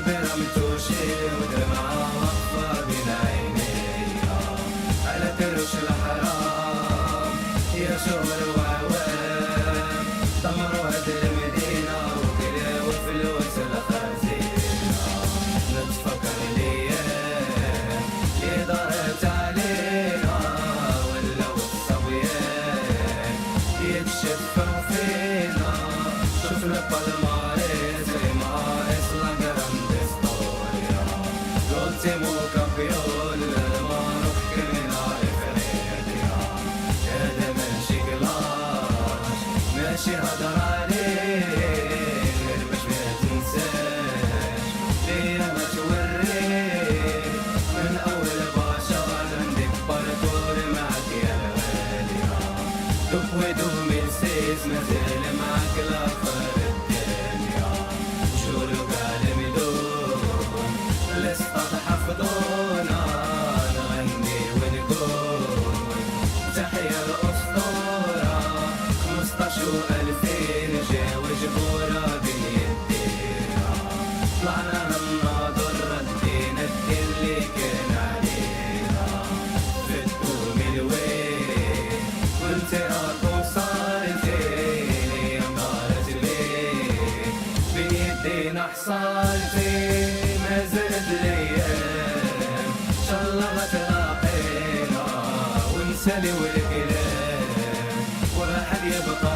برمتوشي ودمعة واقفة بين عينيها على كرش الحرام يا شهر وعوام دمروا هاد المدينة وكلاو فلوس الخزينة نتفكر الأيام اللي دارت علينا ولاو الصبيان يتشفوا فينا شفنا بالماريس ريماريس لا grande storia l'ultimo campione del Maroc criminale فريقيا هذا ماشي كلاش ماشي هدر عليك باش ما تنساش ليا ما توريك من اول بشر عندك باركور معاك يا غالية دوبوي 2006 مازال معاك لاخر الدنيا جولو قال ميدون الاسطى حفظونا نغني ونقول تحيا الاسطورة 15,000 جاو جبورة بين يدينا طلعنا هالناظر ردينا الدين اللي كان علينا فتقوم الويل وانت راكم صارتين يا مارت بيك بين يدينا حصلتين ما زالت الايام ان شاء الله غتلاقينا ونسالي والكلام وراح يبقى